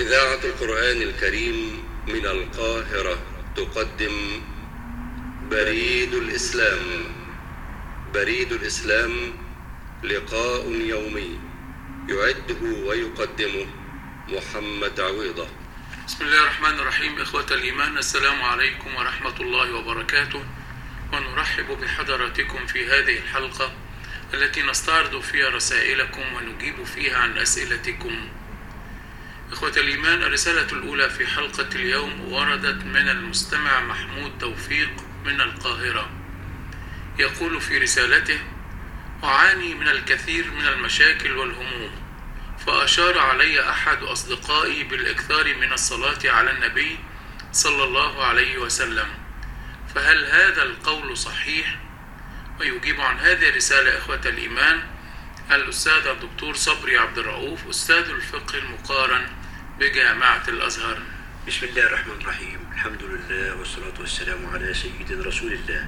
إذاعة القرآن الكريم من القاهرة تقدم بريد الإسلام. بريد الإسلام لقاء يومي يعده ويقدمه محمد عويضة. بسم الله الرحمن الرحيم. إخوة الإيمان، السلام عليكم ورحمة الله وبركاته، ونرحب بحضراتكم في هذه الحلقة التي نستعرض فيها رسائلكم ونجيب فيها عن أسئلتكم. إخوة الإيمان، الرسالة الأولى في حلقة اليوم وردت من المستمع محمود توفيق من القاهرة. يقول في رسالته: أعاني من الكثير من المشاكل والهموم، فأشار علي أحد أصدقائي بالإكثار من الصلاة على النبي صلى الله عليه وسلم، فهل هذا القول صحيح؟ ويجيب عن هذه الرسالة إخوة الإيمان الأستاذ الدكتور صبري عبد الرؤوف، أستاذ الفقه المقارن بجامعة الأزهر. بسم الله الرحمن الرحيم. الحمد لله والصلاة والسلام على سيدنا رسول الله.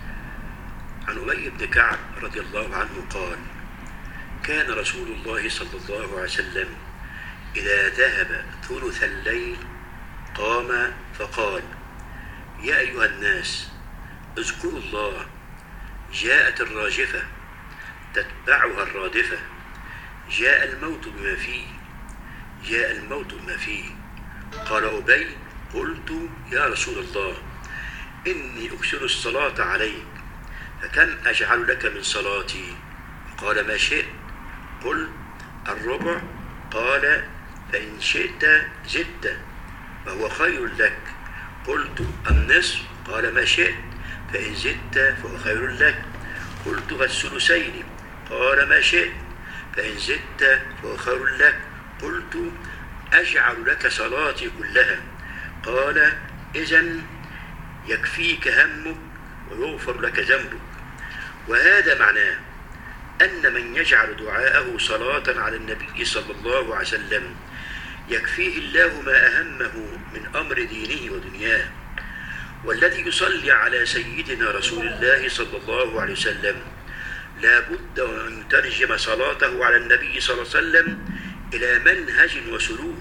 عن أبي بن كعب رضي الله عنه قال: كان رسول الله صلى الله عليه وسلم إذا ذهب ثلث الليل قام فقال: يا أيها الناس اذكروا الله، جاءت الراجفة تتبعها الرادفة، جاء الموت بما فيه، جاء الموت بما فيه. قال أبي: قلت يا رسول الله إني أكثر الصلاة عليك، فكم أجعل لك من صلاتي؟ قال: ما شئت. قل: الربع. قال: فإن شئت زدت فهو خير لك. قلت: النصف. قال: ما شئت، فإن زدت فهو خير لك. قلت: فالثلثين. قال: ما شئت، فإن زدت فهو خير لك. قلت: أجعل لك صلاتي كلها. قال: إذن يكفيك همك ويغفر لك ذنبك. وهذا معناه أن من يجعل دعاءه صلاة على النبي صلى الله عليه وسلم يكفيه الله ما أهمه من أمر دينه ودنياه. والذي يصلي على سيدنا رسول الله صلى الله عليه وسلم لا بد أن يترجم صلاته على النبي صلى الله عليه وسلم إلى منهج وسلوك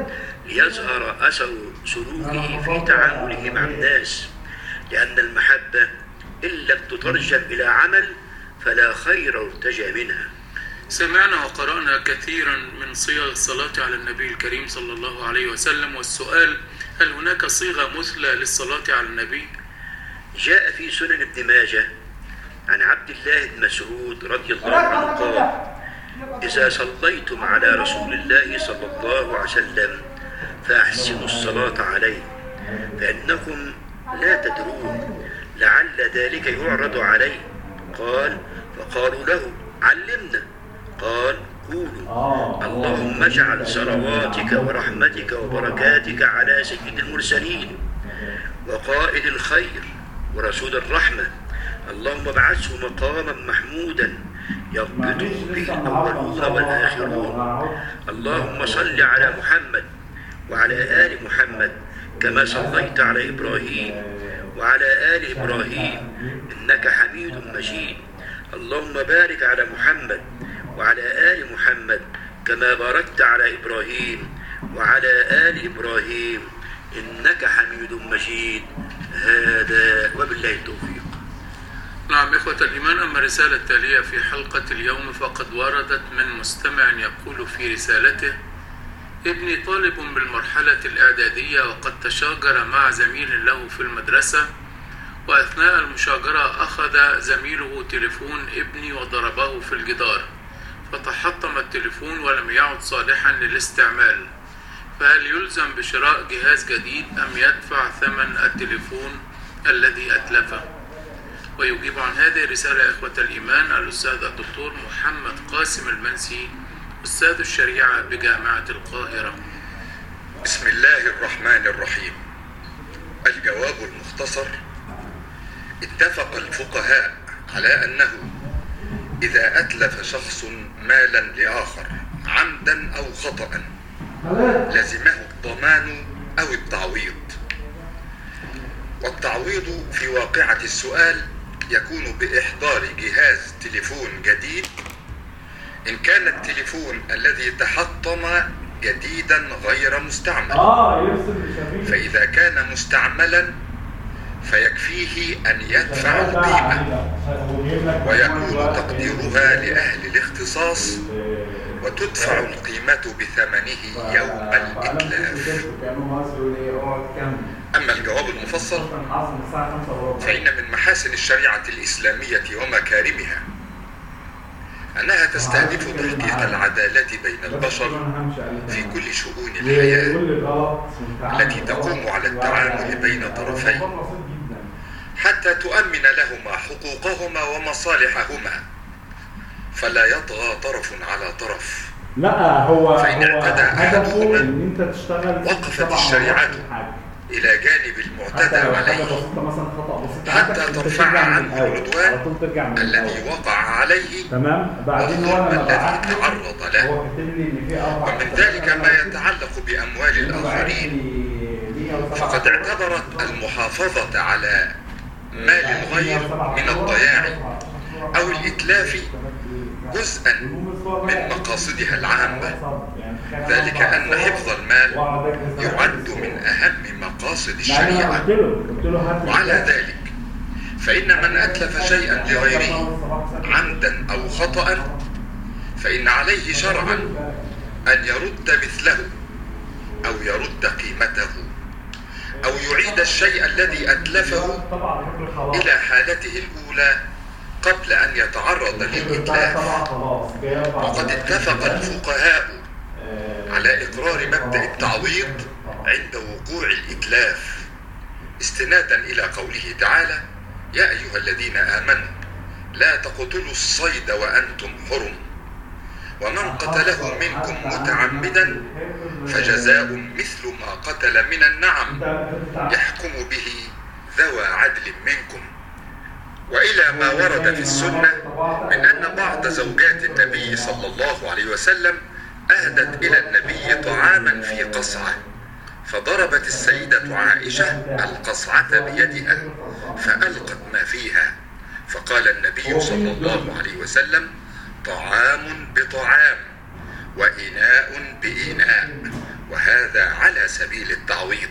ليظهر أثر سلوكه في تعامله مع الناس، لأن المحبة إن لم تترجم إلى عمل فلا خير ارتجى منها. سمعنا وقرأنا كثيرا من صيغ الصلاة على النبي الكريم صلى الله عليه وسلم، والسؤال: هل هناك صيغة مثلى للصلاة على النبي؟ جاء في سنن ابن ماجه عن عبد الله بن مسعود رضي الله عنه قال: إذا صليتم على رسول الله صلى الله عليه وسلم فأحسنوا الصلاة عليه، فإنكم لا تدرون لعل ذلك يعرض عليه. قال: فقالوا له: علمنا. قال: قولوا: اللهم اجعل صلواتك ورحمتك وبركاتك على سيد المرسلين وقائد الخير ورسول الرحمة، اللهم ابعثه مقاما محمودا يربطه به الأولون والآخرون. اللهم صل على محمد وعلى آل محمد كما صليت على إبراهيم وعلى آل إبراهيم إنك حميد مجيد. اللهم بارك على محمد وعلى آل محمد كما باركت على إبراهيم وعلى آل إبراهيم إنك حميد مجيد. هذا وبالله التوفيق. نعم إخوة الإيمان، أما الرسالة التالية في حلقة اليوم فقد وردت من مستمع يقول في رسالته: ابني طالب بالمرحلة الإعدادية، وقد تشاجر مع زميل له في المدرسة، وأثناء المشاجرة أخذ زميله تليفون ابني وضربه في الجدار، فتحطم التليفون ولم يعد صالحا للاستعمال، فهل يلزم بشراء جهاز جديد أم يدفع ثمن التليفون الذي أتلفه؟ ويجيب عن هذه الرسالة إخوة الإيمان الأستاذ الدكتور محمد قاسم المنسي، أستاذ الشريعة بجامعة القاهرة. بسم الله الرحمن الرحيم. الجواب المختصر: اتفق الفقهاء على أنه إذا أتلف شخص مالا لآخر عمدا أو خطأ لزمه الضمان أو التعويض. والتعويض في واقعة السؤال يكون بإحضار جهاز تليفون جديد إن كان التليفون الذي تحطم جديدا غير مستعمل. فإذا كان مستعملا فيكفيه أن يدفع القيمة ويكون تقديرها لأهل الاختصاص، وتدفع القيمة بثمنه يوم الإتلاف. أما الجواب المفصل فإن من محاسن الشريعة الإسلامية ومكارمها أنها تستهدف تحقيق العدالة بين البشر في كل شؤون الحياة التي تقوم على التعامل بين طرفين، حتى تؤمن لهما حقوقهما ومصالحهما، فلا يطغى طرف على طرف. فإن اعتدى أحدهما وقفت الشريعة إلى جانب المعتدى عليه حتى ترفع عنه العدوان الذي وقع عليه والظلم الذي تعرض له. ومن ذلك ما يتعلق بأموال الآخرين، فقد اعتبرت المحافظة على مال الغير من الضياع أو الإتلاف جزءا من مقاصدها العامة، ذلك أن حفظ المال يعد من أهم مقاصد الشريعة. وعلى ذلك فإن من أتلف شيئا لغيره عمدا أو خطأ فإن عليه شرعا أن يرد مثله أو يرد قيمته أو يعيد الشيء الذي أتلفه إلى حالته الأولى قبل أن يتعرض للإتلاف. وقد اتفق الفقهاء على إقرار مبدأ التعويض عند وقوع الإتلاف، استنادا إلى قوله تعالى: يا أيها الذين آمنوا لا تقتلوا الصيد وأنتم حرم، ومن قتله منكم متعمدا فجزاء مثل ما قتل من النعم يحكم به ذوى عدل منكم. وإلى ما ورد في السنة من أن بعض زوجات النبي صلى الله عليه وسلم أهدت إلى النبي طعاما في قصعة، فضربت السيدة عائشة القصعة بيدها فألقت ما فيها، فقال النبي صلى الله عليه وسلم: طعام بطعام وإناء بإناء، وهذا على سبيل التعويض.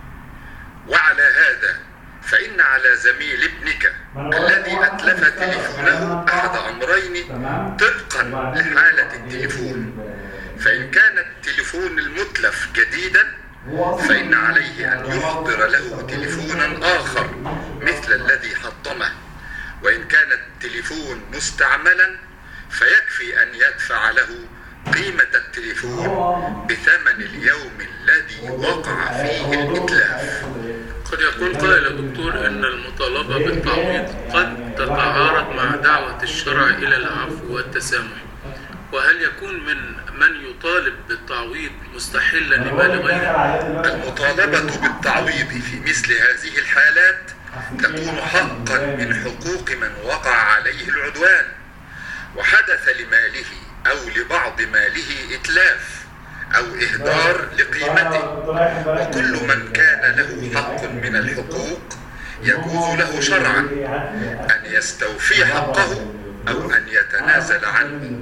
وعلى هذا فإن على زميل ابنك الذي أتلف تليفونه أحد أمرين طبقا لحالة التليفون. فإن كان التليفون المتلف جديدا فإن عليه أن يحضر له تليفونا آخر مثل الذي حطمه، وإن كان التليفون مستعملا فيكفي أن يدفع له قيمة التليفون بثمن اليوم الذي وقع فيه الإتلاف. قد يقول قائل دكتور أن المطالبة بالتعويض قد تتعارض مع دعوة الشرع إلى العفو والتسامح، وهل يكون من يطالب بالتعويض مستحلا لمال غيره؟ المطالبة بالتعويض في مثل هذه الحالات تكون حقا من حقوق من وقع عليه العدوان وحدث لماله أو لبعض ماله إتلاف أو إهدار لقيمته. وكل من كان له حق من الحقوق يجوز له شرعا أن يستوفي حقه أو أن يتنازل عنه،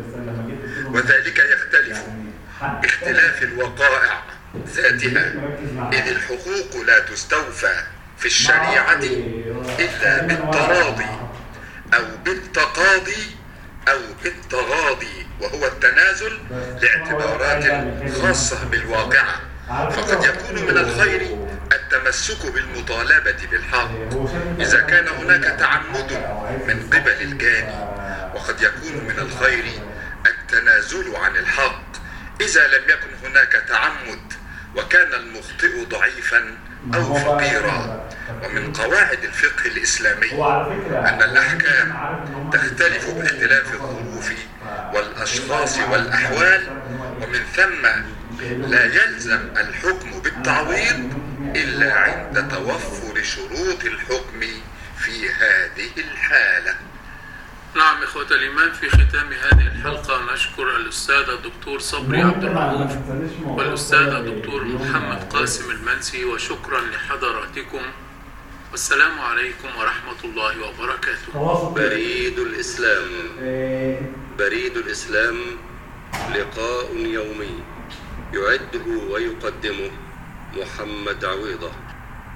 وذلك يختلف باختلاف الوقائع ذاتها، إذ الحقوق لا تستوفى في الشريعة إلا بالتراضي أو بالتقاضي أو بالتغاضي، وهو التنازل لاعتبارات خاصة بالواقعة. فقد يكون من الخير التمسك بالمطالبة بالحق إذا كان هناك تعمد من قبل الجاني، وقد يكون من الخير التنازل عن الحق إذا لم يكن هناك تعمد وكان المخطئ ضعيفا أو فقيرا. ومن قواعد الفقه الإسلامي أن الأحكام تختلف باختلاف الظروف والأشخاص والأحوال، ومن ثم لا يلزم الحكم بالتعويض إلا عند توفر شروط الحكم في هذه الحالة. نعم إخوة الإيمان، في ختام هذه الحلقة نشكر الأستاذ الدكتور صبري عبد الرؤوف والأستاذ الدكتور محمد قاسم المنسي، وشكرا لحضراتكم، والسلام عليكم ورحمة الله وبركاته. بريد الإسلام، بريد الإسلام، لقاء يومي يعده ويقدمه محمد عويضة.